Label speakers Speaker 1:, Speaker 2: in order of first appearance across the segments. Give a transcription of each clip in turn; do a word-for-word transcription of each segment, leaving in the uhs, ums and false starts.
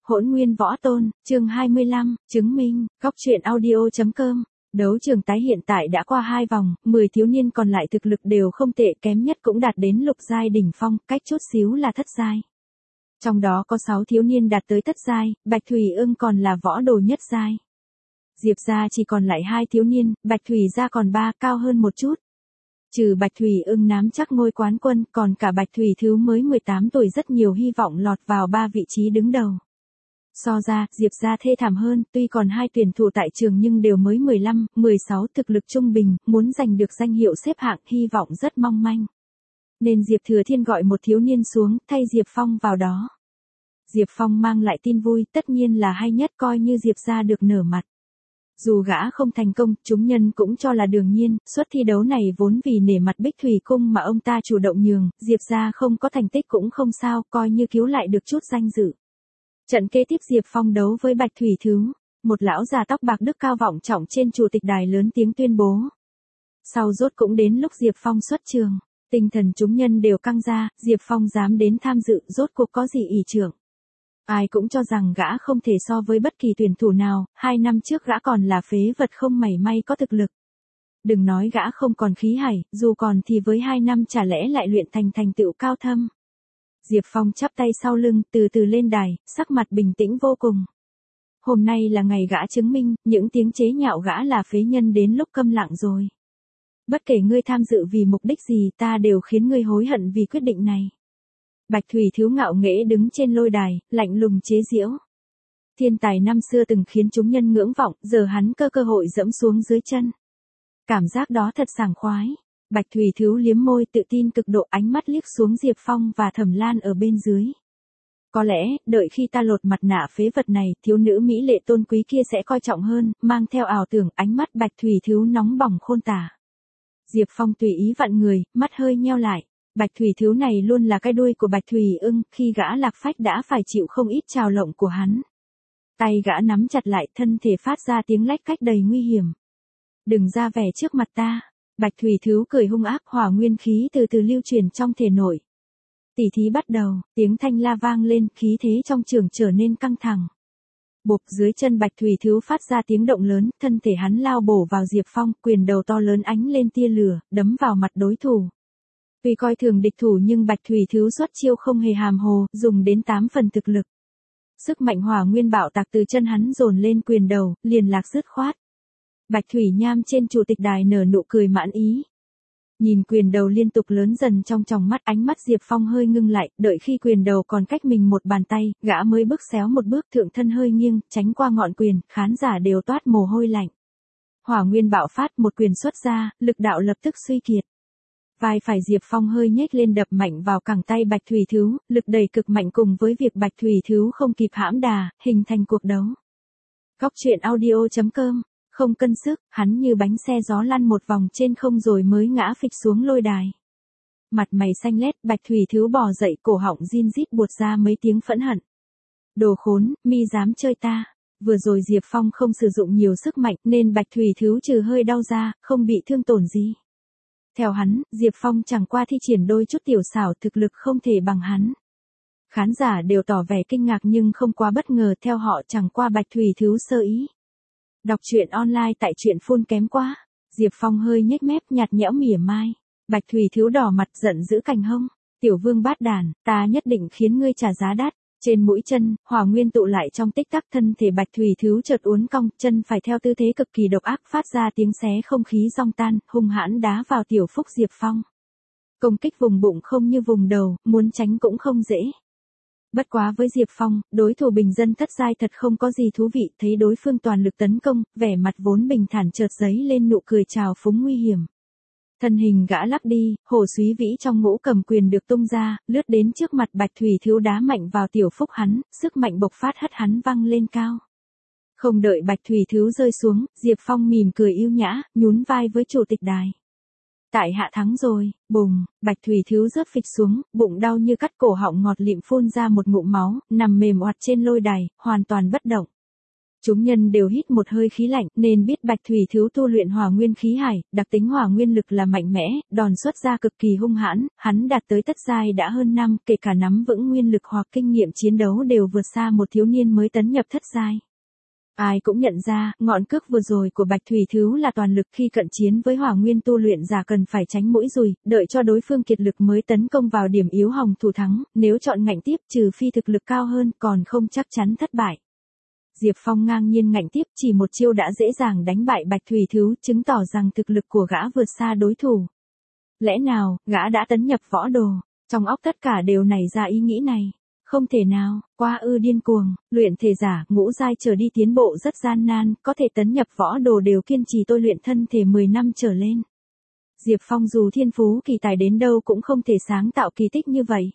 Speaker 1: Hỗn Nguyên Võ Tôn, chương hai mươi lăm, chứng minh, góc truyện audio chấm com. Đấu trường tái hiện tại đã qua hai vòng, mười thiếu niên còn lại thực lực đều không tệ, kém nhất cũng đạt đến lục giai đỉnh phong, cách chút xíu là thất giai. Trong đó có sáu thiếu niên đạt tới thất giai, Bạch Thủy Ưng còn là võ đồ nhất giai. Diệp gia chỉ còn lại hai thiếu niên, Bạch Thủy gia còn ba, cao hơn một chút. Trừ Bạch Thủy Ưng nắm chắc ngôi quán quân, còn cả Bạch Thủy Thứ mới mười tám tuổi rất nhiều hy vọng lọt vào ba vị trí đứng đầu. So ra, Diệp gia thê thảm hơn, tuy còn hai tuyển thủ tại trường nhưng đều mới mười lăm, mười sáu, thực lực trung bình, muốn giành được danh hiệu xếp hạng hy vọng rất mong manh. Nên Diệp Thừa Thiên gọi một thiếu niên xuống, thay Diệp Phong vào đó. Diệp Phong mang lại tin vui, tất nhiên là hay nhất, coi như Diệp gia được nở mặt. Dù gã không thành công, chúng nhân cũng cho là đương nhiên, suất thi đấu này vốn vì nể mặt Bích Thủy Cung mà ông ta chủ động nhường, Diệp gia không có thành tích cũng không sao, coi như cứu lại được chút danh dự. Trận kế tiếp Diệp Phong đấu với Bạch Thủy Thứ, một lão già tóc bạc đức cao vọng trọng trên chủ tịch đài lớn tiếng tuyên bố. Sau rốt cũng đến lúc Diệp Phong xuất trường, tinh thần chúng nhân đều căng ra, Diệp Phong dám đến tham dự, rốt cuộc có gì ỷ trưởng. Ai cũng cho rằng gã không thể so với bất kỳ tuyển thủ nào, hai năm trước gã còn là phế vật không mảy may có thực lực. Đừng nói gã không còn khí hải, dù còn thì với hai năm chả lẽ lại luyện thành thành tựu cao thâm. Diệp Phong chắp tay sau lưng, từ từ lên đài, sắc mặt bình tĩnh vô cùng. Hôm nay là ngày gã chứng minh, những tiếng chế nhạo gã là phế nhân đến lúc câm lặng rồi. Bất kể ngươi tham dự vì mục đích gì, ta đều khiến ngươi hối hận vì quyết định này. Bạch Thủy Thiếu ngạo nghễ đứng trên lôi đài, lạnh lùng chế giễu. Thiên tài năm xưa từng khiến chúng nhân ngưỡng vọng, giờ hắn cơ cơ hội dẫm xuống dưới chân. Cảm giác đó thật sảng khoái. Bạch Thủy Thứ liếm môi tự tin cực độ, ánh mắt liếc xuống Diệp Phong và Thẩm Lan ở bên dưới. Có lẽ, đợi khi ta lột mặt nạ phế vật này, thiếu nữ mỹ lệ tôn quý kia sẽ coi trọng hơn, mang theo ảo tưởng, ánh mắt Bạch Thủy Thứ nóng bỏng khôn tả. Diệp Phong tùy ý vặn người, mắt hơi nheo lại. Bạch Thủy Thứ này luôn là cái đuôi của Bạch Thủy Ưng, khi gã lạc phách đã phải chịu không ít trào lộng của hắn. Tay gã nắm chặt lại, thân thể phát ra tiếng lách cách đầy nguy hiểm. Đừng ra vẻ trước mặt ta. Bạch Thủy Thứ cười hung ác, hỏa nguyên khí từ từ lưu truyền trong thể nội. Tỉ thí bắt đầu, tiếng thanh la vang lên, khí thế trong trường trở nên căng thẳng. Bộp, dưới chân Bạch Thủy Thứ phát ra tiếng động lớn, thân thể hắn lao bổ vào Diệp Phong, quyền đầu to lớn ánh lên tia lửa, đấm vào mặt đối thủ. Tuy coi thường địch thủ nhưng Bạch Thủy Thứ xuất chiêu không hề hàm hồ, dùng đến tám phần thực lực. Sức mạnh hỏa nguyên bạo tạc từ chân hắn dồn lên quyền đầu, liền lạc dứt khoát. Bạch Thủy Nham trên chủ tịch đài nở nụ cười mãn ý. Nhìn quyền đầu liên tục lớn dần trong tròng mắt, ánh mắt Diệp Phong hơi ngưng lại, đợi khi quyền đầu còn cách mình một bàn tay, gã mới bước xéo một bước, thượng thân hơi nghiêng, tránh qua ngọn quyền, khán giả đều toát mồ hôi lạnh. Hỏa nguyên bạo phát, một quyền xuất ra, lực đạo lập tức suy kiệt. Vai phải Diệp Phong hơi nhếch lên đập mạnh vào cẳng tay Bạch Thủy Thứ, lực đẩy cực mạnh cùng với việc Bạch Thủy Thứ không kịp hãm đà, hình thành cuộc đấu. Góc truyện audio chấm com. Không cân sức, hắn như bánh xe gió lăn một vòng trên không rồi mới ngã phịch xuống lôi đài. Mặt mày xanh lét, Bạch Thủy Thứ bò dậy, cổ họng rin rít buột ra mấy tiếng phẫn hận. Đồ khốn, mi dám chơi ta. Vừa rồi Diệp Phong không sử dụng nhiều sức mạnh nên Bạch Thủy Thứ trừ hơi đau ra, không bị thương tổn gì. Theo hắn, Diệp Phong chẳng qua thi triển đôi chút tiểu xảo, thực lực không thể bằng hắn. Khán giả đều tỏ vẻ kinh ngạc nhưng không quá bất ngờ, theo họ chẳng qua Bạch Thủy Thứ sơ ý. Đọc truyện online tại truyện phun kém quá. Diệp Phong hơi nhếch mép, nhạt nhẽo mỉa mai. Bạch Thủy Thứ đỏ mặt giận giữ cành hông. Tiểu vương bát đàn, ta nhất định khiến ngươi trả giá đắt. Trên mũi chân, hỏa nguyên tụ lại trong tích tắc, thân thể Bạch Thủy Thứ chợt uốn cong, chân phải theo tư thế cực kỳ độc ác phát ra tiếng xé không khí giong tan, hung hãn đá vào tiểu phúc Diệp Phong. Công kích vùng bụng không như vùng đầu, muốn tránh cũng không dễ. Bất quá với Diệp Phong, đối thủ bình dân thất giai thật không có gì thú vị, thấy đối phương toàn lực tấn công, vẻ mặt vốn bình thản chợt giấy lên nụ cười trào phúng nguy hiểm. Thân hình gã lắc đi, hổ súy vĩ trong ngũ cầm quyền được tung ra, lướt đến trước mặt Bạch Thủy Thứ đá mạnh vào tiểu phúc hắn, sức mạnh bộc phát hất hắn văng lên cao. Không đợi Bạch Thủy Thứ rơi xuống, Diệp Phong mỉm cười yêu nhã, nhún vai với chủ tịch đài. Tại hạ thắng rồi, bùng, Bạch Thủy Thứ rớt phịch xuống, bụng đau như cắt, cổ họng ngọt lịm phun ra một ngụm máu, nằm mềm oặt trên lôi đài, hoàn toàn bất động. Chúng nhân đều hít một hơi khí lạnh, nên biết Bạch Thủy Thứ tu luyện hỏa nguyên khí hải, đặc tính hỏa nguyên lực là mạnh mẽ, đòn xuất ra cực kỳ hung hãn, hắn đạt tới tất giai đã hơn năm, kể cả nắm vững nguyên lực hoặc kinh nghiệm chiến đấu đều vượt xa một thiếu niên mới tấn nhập thất giai. Ai cũng nhận ra, ngọn cước vừa rồi của Bạch Thủy Thứ là toàn lực, khi cận chiến với hỏa nguyên tu luyện giả cần phải tránh mũi dùi, đợi cho đối phương kiệt lực mới tấn công vào điểm yếu hòng thủ thắng, nếu chọn ngạnh tiếp trừ phi thực lực cao hơn còn không chắc chắn thất bại. Diệp Phong ngang nhiên ngạnh tiếp, chỉ một chiêu đã dễ dàng đánh bại Bạch Thủy Thứ, chứng tỏ rằng thực lực của gã vượt xa đối thủ. Lẽ nào, gã đã tấn nhập võ đồ? Trong óc tất cả đều nảy ra ý nghĩ này. Không thể nào, quá ư điên cuồng, luyện thể giả, ngũ giai trở đi tiến bộ rất gian nan, có thể tấn nhập võ đồ đều kiên trì tôi luyện thân thể mười năm trở lên. Diệp Phong dù thiên phú kỳ tài đến đâu cũng không thể sáng tạo kỳ tích như vậy.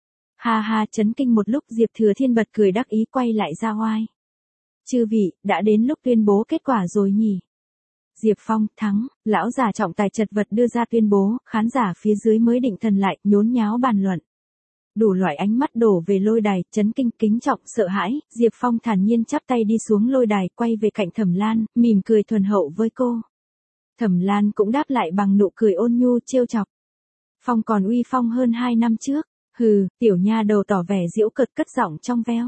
Speaker 1: Ha ha, chấn kinh một lúc Diệp Thừa Thiên bật cười đắc ý, quay lại ra oai. Chư vị, đã đến lúc tuyên bố kết quả rồi nhỉ? Diệp Phong, thắng, lão già trọng tài chật vật đưa ra tuyên bố, khán giả phía dưới mới định thần lại, nhốn nháo bàn luận. Đủ loại ánh mắt đổ về lôi đài, chấn kinh, kính trọng, sợ hãi, Diệp Phong thản nhiên chắp tay đi xuống lôi đài, quay về cạnh Thẩm Lan, mỉm cười thuần hậu với cô. Thẩm Lan cũng đáp lại bằng nụ cười ôn nhu, trêu chọc. Phong còn uy phong hơn hai năm trước, hừ, tiểu nha đầu tỏ vẻ giễu cợt cất giọng trong veo.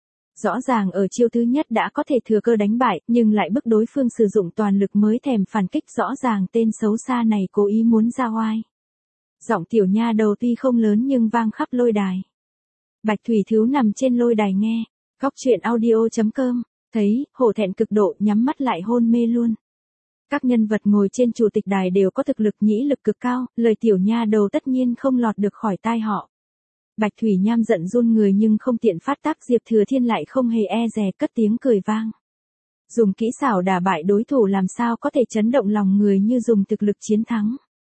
Speaker 1: Rõ ràng ở chiêu thứ nhất đã có thể thừa cơ đánh bại, nhưng lại bức đối phương sử dụng toàn lực mới thèm phản kích, rõ ràng tên xấu xa này cố ý muốn ra oai. Giọng tiểu nha đầu tuy không lớn nhưng vang khắp lôi đài. Bạch Thủy Thứ nằm trên lôi đài nghe, góc truyện audio chấm com, thấy, hổ thẹn cực độ, nhắm mắt lại hôn mê luôn. Các nhân vật ngồi trên chủ tịch đài đều có thực lực nhĩ lực cực cao, lời tiểu nha đầu tất nhiên không lọt được khỏi tai họ. Bạch Thủy Nham giận run người nhưng không tiện phát tác, Diệp Thừa Thiên lại không hề e dè, cất tiếng cười vang. Dùng kỹ xảo đả bại đối thủ làm sao có thể chấn động lòng người như dùng thực lực chiến thắng.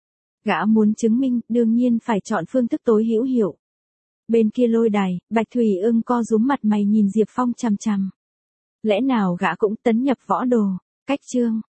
Speaker 1: Gã muốn chứng minh, đương nhiên phải chọn phương thức tối hữu hiệu. Bên kia lôi đài, Bạch Thủy Ưng co rúm mặt mày nhìn Diệp Phong chằm chằm. Lẽ nào gã cũng tấn nhập võ đồ? Cách chương,